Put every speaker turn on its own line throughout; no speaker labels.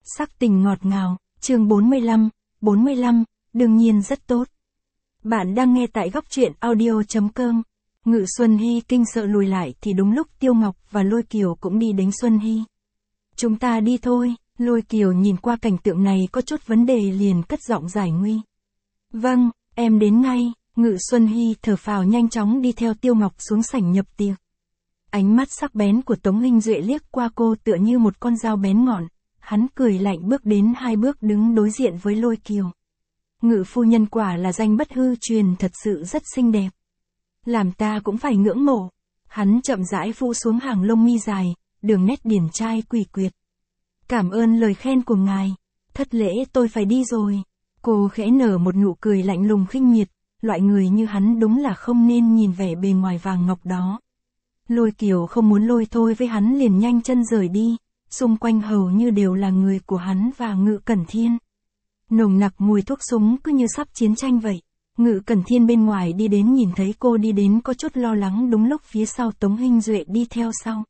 Sắc tình ngọt ngào, chương 45, đương nhiên rất tốt. Bạn đang nghe tại góc truyện audio.com. Ngự Xuân Hy kinh sợ lùi lại thì đúng lúc Tiêu Ngọc và Lôi Kiều cũng đi đến Xuân Hy. Chúng ta đi thôi, Lôi Kiều nhìn qua cảnh tượng này có chút vấn đề liền cất giọng giải nguy. Vâng, em đến ngay, Ngự Xuân Hy thở phào nhanh chóng đi theo Tiêu Ngọc xuống sảnh nhập tiệc. Ánh mắt sắc bén của Tống Hinh Duệ liếc qua cô tựa như một con dao bén ngọn, hắn cười lạnh bước đến 2 bước đứng đối diện với Lôi Kiều. Ngự phu nhân quả là danh bất hư truyền, thật sự rất xinh đẹp. Làm ta cũng phải ngưỡng mộ. Hắn chậm rãi phu xuống hàng lông mi dài, đường nét điển trai quỷ quyệt. Cảm ơn lời khen của ngài, thất lễ tôi phải đi rồi. Cô khẽ nở một nụ cười lạnh lùng khinh miệt, loại người như hắn đúng là không nên nhìn vẻ bề ngoài vàng ngọc đó. Lôi Kiều không muốn lôi thôi với hắn liền nhanh chân rời đi, xung quanh hầu như đều là người của hắn và Ngự Cẩn Thiên. Nồng nặc mùi thuốc súng cứ như sắp chiến tranh vậy. Ngự Cẩn Thiên bên ngoài đi đến nhìn thấy cô đi đến có chút lo lắng, đúng lúc phía sau Tống Hinh Duệ đi theo sau.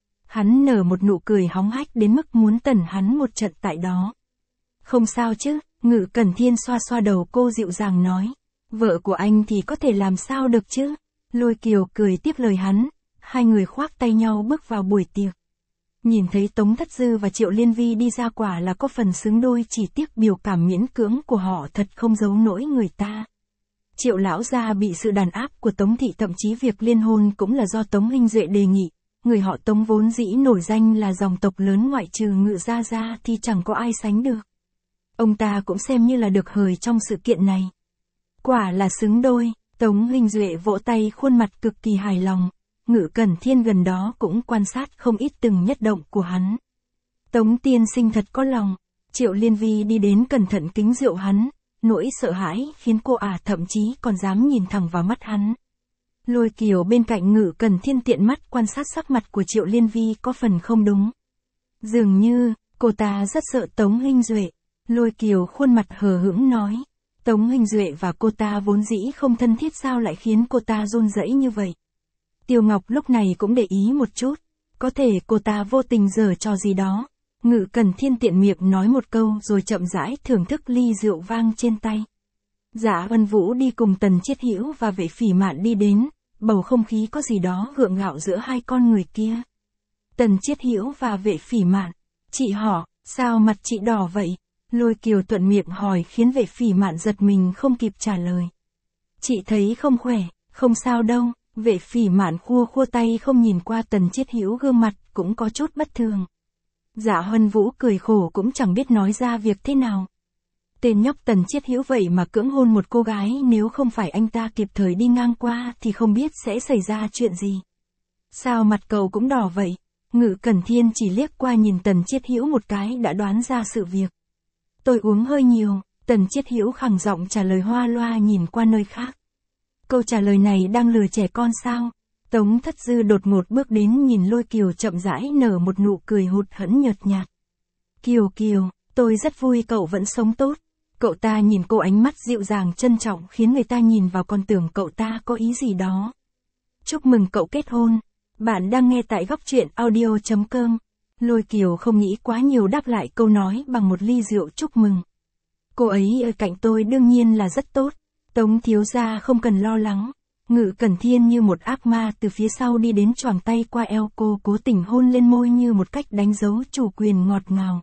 Hắn nở một nụ cười hóng hách đến mức muốn tẩn hắn một trận tại đó. Không sao chứ, Ngự Cẩn Thiên xoa xoa đầu cô dịu dàng nói. Vợ của anh thì có thể làm sao được chứ. Lôi Kiều cười tiếp lời hắn, hai người khoác tay nhau bước vào buổi tiệc. Nhìn thấy Tống Thất Dư và Triệu Liên Vi đi ra quả là có phần xứng đôi, chỉ tiếc biểu cảm miễn cưỡng của họ thật không giấu nổi người ta. Triệu lão gia bị sự đàn áp của Tống thị, thậm chí việc liên hôn cũng là do Tống Hinh Duệ đề nghị. Người họ Tống vốn dĩ nổi danh là dòng tộc lớn, ngoại trừ Ngự gia gia thì chẳng có ai sánh được. Ông ta cũng xem như là được hời trong sự kiện này. Quả là xứng đôi, Tống Hinh Duệ vỗ tay khuôn mặt cực kỳ hài lòng. Ngự Cẩn Thiên gần đó cũng quan sát không ít từng nhất động của hắn. Tống tiên sinh thật có lòng. Triệu Liên Vi đi đến cẩn thận kính rượu hắn. Nỗi sợ hãi khiến cô thậm chí còn dám nhìn thẳng vào mắt hắn. Lôi Kiều bên cạnh Ngự Cẩn Thiên tiện mắt quan sát sắc mặt của Triệu Liên Vi có phần không đúng. Dường như, cô ta rất sợ Tống Hinh Duệ. Lôi Kiều khuôn mặt hờ hững nói. Tống Hinh Duệ và cô ta vốn dĩ không thân thiết, sao lại khiến cô ta run rẩy như vậy. Tiêu Ngọc lúc này cũng để ý một chút. Có thể cô ta vô tình giở trò gì đó. Ngự Cẩn Thiên tiện miệng nói một câu rồi chậm rãi thưởng thức ly rượu vang trên tay. Dạ Ân Vũ đi cùng Tần Chiết Hữu và Vệ Phỉ Mạn đi đến, bầu không khí có gì đó gượng gạo giữa hai con người kia. Tần Chiết Hữu và Vệ Phỉ Mạn, chị họ, sao mặt chị đỏ vậy? Lôi Kiều thuận miệng hỏi khiến Vệ Phỉ Mạn giật mình không kịp trả lời. Chị thấy không khỏe, không sao đâu. Vệ Phỉ Mạn khua khua tay không nhìn qua Tần Chiết Hữu, gương mặt cũng có chút bất thường. Dạ Hân Vũ cười khổ cũng chẳng biết nói ra việc thế nào. Tên nhóc Tần Chiết Hữu vậy mà cưỡng hôn một cô gái, nếu không phải anh ta kịp thời đi ngang qua thì không biết sẽ xảy ra chuyện gì. Sao mặt cậu cũng đỏ vậy? Ngự Cẩn Thiên chỉ liếc qua nhìn Tần Chiết Hữu một cái đã đoán ra sự việc. Tôi uống hơi nhiều, Tần Chiết Hữu khẳng giọng trả lời hoa loa nhìn qua nơi khác. Câu trả lời này đang lừa trẻ con sao? Tống Thất Dư đột ngột bước đến nhìn Lôi Kiều chậm rãi nở một nụ cười hụt hẫng nhợt nhạt. Kiều Kiều, tôi rất vui cậu vẫn sống tốt. Cậu ta nhìn cô ánh mắt dịu dàng trân trọng khiến người ta nhìn vào còn tưởng cậu ta có ý gì đó. Chúc mừng cậu kết hôn. Bạn đang nghe tại góc truyện audio.com. Lôi Kiều không nghĩ quá nhiều đáp lại câu nói bằng một ly rượu chúc mừng. Cô ấy ở cạnh tôi đương nhiên là rất tốt. Tống thiếu gia không cần lo lắng. Ngự Cẩn Thiên như một ác ma từ phía sau đi đến choàng tay qua eo cô, cố tình hôn lên môi như một cách đánh dấu chủ quyền ngọt ngào.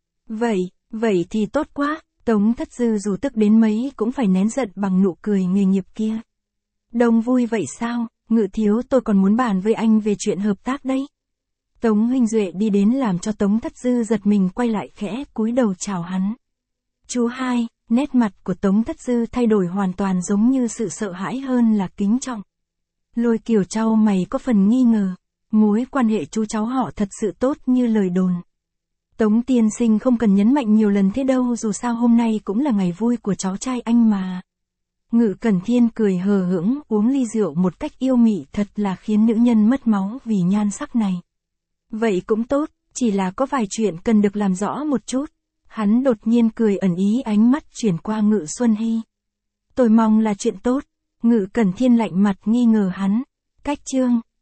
Vậy thì tốt quá. Tống Thất Dư dù tức đến mấy cũng phải nén giận bằng nụ cười nghề nghiệp kia. Đông vui vậy sao? Ngự thiếu, tôi còn muốn bàn với anh về chuyện hợp tác đấy. Tống Hinh Duệ đi đến làm cho Tống Thất Dư giật mình, quay lại khẽ cúi đầu chào hắn. Chú hai. Nét mặt của Tống Thất Dư thay đổi hoàn toàn, giống như sự sợ hãi hơn là kính trọng. Lôi Kiều trao mày có phần nghi ngờ. Mối quan hệ chú cháu họ thật sự tốt như lời đồn. Tống tiên sinh không cần nhấn mạnh nhiều lần thế đâu, dù sao hôm nay cũng là ngày vui của cháu trai anh mà. Ngự Cẩn Thiên cười hờ hững uống ly rượu một cách yêu mị, thật là khiến nữ nhân mất máu vì nhan sắc này. Vậy cũng tốt, chỉ là có vài chuyện cần được làm rõ một chút. Hắn đột nhiên cười ẩn ý, ánh mắt chuyển qua Ngự Xuân Hy. Tôi mong là chuyện tốt. Ngự Cẩn Thiên lạnh mặt nghi ngờ hắn. Cách chương